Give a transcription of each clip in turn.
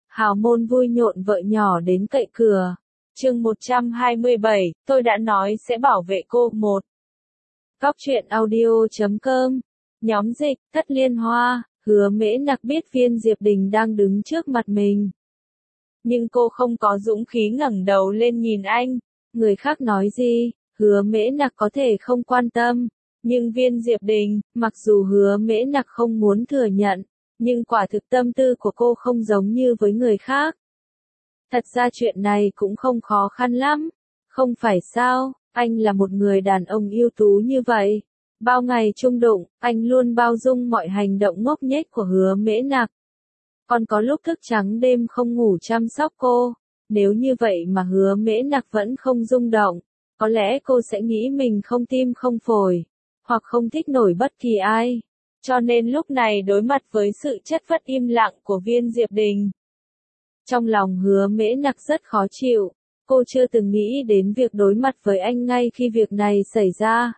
hào môn vui nhộn vợ nhỏ đến cậy cửa. Chương 127, tôi đã nói sẽ bảo vệ cô. 1. Góc truyện audio.com. Nhóm dịch, Thất Liên Hoa. Hứa Mễ Nặc biết Viên Diệp Đình đang đứng trước mặt mình. Nhưng cô không có dũng khí ngẩng đầu lên nhìn anh. Người khác nói gì, Hứa Mễ Nặc có thể không quan tâm. Nhưng Viên Diệp Đình, mặc dù Hứa Mễ Nặc không muốn thừa nhận, nhưng quả thực tâm tư của cô không giống như với người khác. Thật ra chuyện này cũng không khó khăn lắm. Không phải sao, anh là một người đàn ông ưu tú như vậy. Bao ngày chung đụng, anh luôn bao dung mọi hành động ngốc nghếch của Hứa Mễ Nặc. Còn có lúc thức trắng đêm không ngủ chăm sóc cô. Nếu như vậy mà Hứa Mễ Nặc vẫn không rung động, có lẽ cô sẽ nghĩ mình không tim không phổi, hoặc không thích nổi bất kỳ ai. Cho nên lúc này đối mặt với sự chất phát im lặng của Viên Diệp Đình, trong lòng Hứa Mễ Nặc rất khó chịu. Cô chưa từng nghĩ đến việc đối mặt với anh ngay khi việc này xảy ra.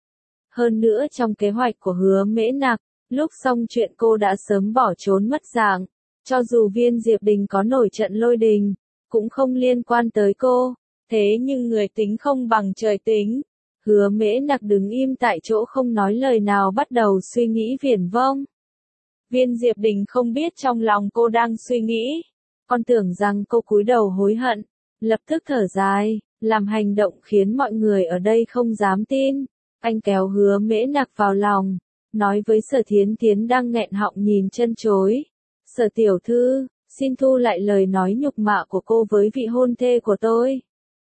Hơn nữa trong kế hoạch của Hứa Mễ Nặc, lúc xong chuyện cô đã sớm bỏ trốn mất dạng. Cho dù Viên Diệp Đình có nổi trận lôi đình, cũng không liên quan tới cô. Thế nhưng người tính không bằng trời tính. Hứa Mễ Nặc đứng im tại chỗ không nói lời nào, bắt đầu suy nghĩ viển vông. Viên Diệp Đình không biết trong lòng cô đang suy nghĩ. Con tưởng rằng cô cúi đầu hối hận, lập tức thở dài, làm hành động khiến mọi người ở đây không dám tin. Anh kéo Hứa Mễ Nặc vào lòng, nói với Sở Thiến Thiến đang nghẹn họng nhìn chân chối. Sở tiểu thư, xin thu lại lời nói nhục mạ của cô với vị hôn thê của tôi.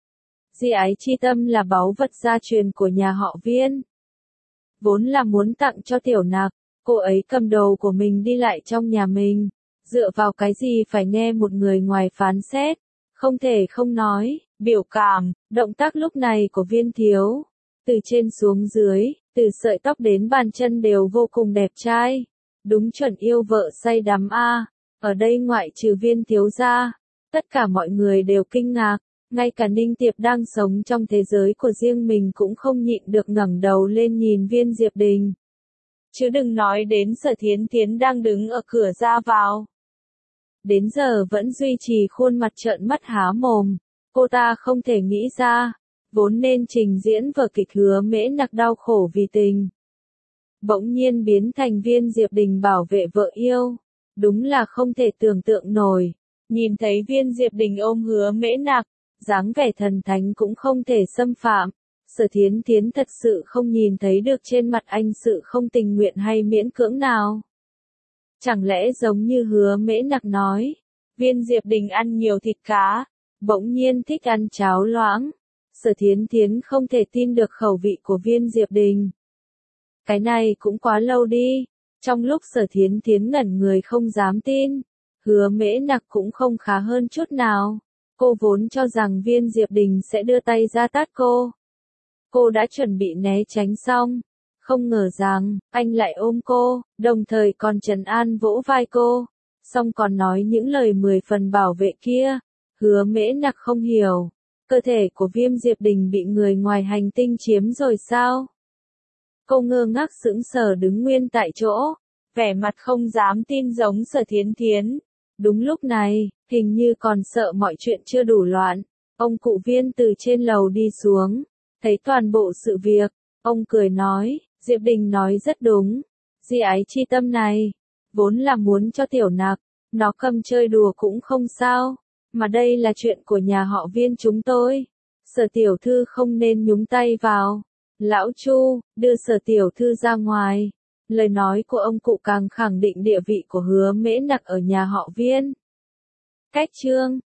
Di ái chi tâm là báu vật gia truyền của nhà họ Viên. Vốn là muốn tặng cho tiểu nặc, cô ấy cầm đầu của mình đi lại trong nhà mình. Dựa vào cái gì phải nghe một người ngoài phán xét. Không thể không nói, biểu cảm, động tác lúc này của Viên thiếu. Từ trên xuống dưới, từ sợi tóc đến bàn chân đều vô cùng đẹp trai. Đúng chuẩn yêu vợ say đắm a. Ở đây ngoại trừ Viên thiếu ra, tất cả mọi người đều kinh ngạc. Ngay cả Ninh Tiệp đang sống trong thế giới của riêng mình cũng không nhịn được ngẩng đầu lên nhìn Viên Diệp Đình. Chứ đừng nói đến Sở Thiến Thiến đang đứng ở cửa ra vào. Đến giờ vẫn duy trì khuôn mặt trợn mắt há mồm. Cô ta không thể nghĩ ra, vốn nên trình diễn vở kịch Hứa Mễ Nặc đau khổ vì tình, bỗng nhiên biến thành Viên Diệp Đình bảo vệ vợ yêu. Đúng là không thể tưởng tượng nổi. Nhìn thấy Viên Diệp Đình ôm Hứa Mễ Nặc, dáng vẻ thần thánh cũng không thể xâm phạm. Sở Thiến Thiến thật sự không nhìn thấy được trên mặt anh sự không tình nguyện hay miễn cưỡng nào. Chẳng lẽ giống như Hứa Mễ Nặc nói, Viên Diệp Đình ăn nhiều thịt cá, bỗng nhiên thích ăn cháo loãng. Sở Thiến Thiến không thể tin được khẩu vị của Viên Diệp Đình. Cái này cũng quá lâu đi. Trong lúc Sở Thiến Thiến ngẩn người không dám tin, Hứa Mễ Nặc cũng không khá hơn chút nào. Cô vốn cho rằng Viên Diệp Đình sẽ đưa tay ra tát cô. Cô đã chuẩn bị né tránh xong. Không ngờ rằng, anh lại ôm cô, đồng thời còn trấn an vỗ vai cô. Xong còn nói những lời 10 phần bảo vệ kia. Hứa Mễ Nặc không hiểu. Cơ thể của Viên Diệp Đình bị người ngoài hành tinh chiếm rồi sao? Cô ngơ ngác sững sờ đứng nguyên tại chỗ, vẻ mặt không dám tin giống Sở Thiến Thiến. Đúng lúc này, hình như còn sợ mọi chuyện chưa đủ loạn, ông cụ Viên từ trên lầu đi xuống, thấy toàn bộ sự việc, ông cười nói, Diệp Đình nói rất đúng, di ái chi tâm này, vốn là muốn cho tiểu nặc, nó cầm chơi đùa cũng không sao, mà đây là chuyện của nhà họ Viên chúng tôi, Sở tiểu thư không nên nhúng tay vào. Lão Chu, đưa Sở tiểu thư ra ngoài. Lời nói của ông cụ càng khẳng định địa vị của Hứa Mễ Nặc ở nhà họ Viên. Cách chương